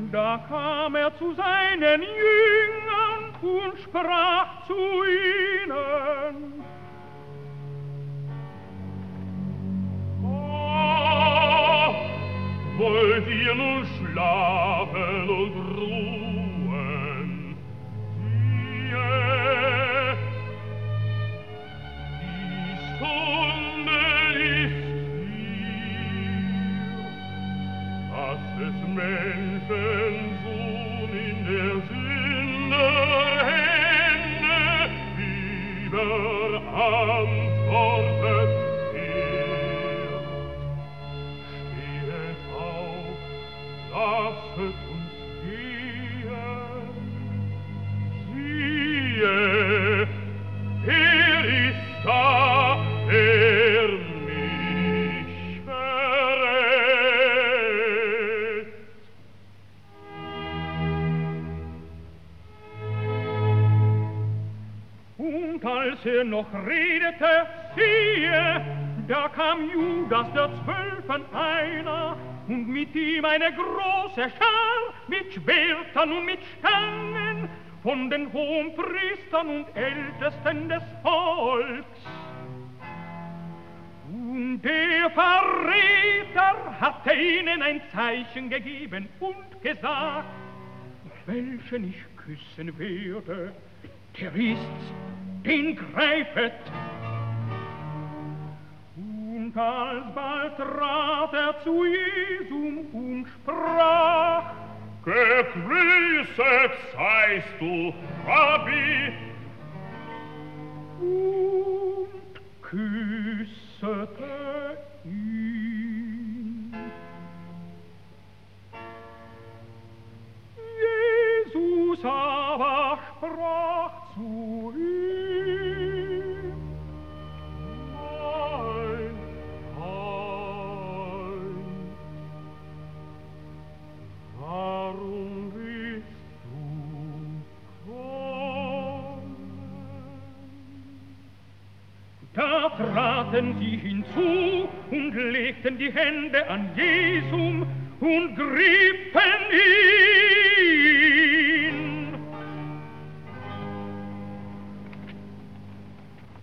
Da kam er zu seinen Jüngern und sprach zu ihnen: Wollt ihr nun schlafen und ruhen? Siehe, die Stunde ist hier, dass des Menschen Sohn in der Sünde Hände überantwortet wird. Stehet auf, lasset uns gehen. Siehe, er ist da, der mich verrät. Und als er noch redete, siehe, da kam Judas der Zwölfen einer, und mit ihm eine große Schar mit Schwertern und mit Stangen von den Hohenpriestern und Ältesten des Volks. Und der Verräter hatte ihnen ein Zeichen gegeben und gesagt: Welchen ich küssen werde, der ist's, den greifet. Und alsbald trat er zu Jesum und sprach: Gegrüßet seist du, Rabbi. Und küssete ihn. Jesus aber sprach zu ihm: Mein Feind, warum bist du gekommen? Da traten sie hinzu und legten die Hände an Jesum und griffen ihn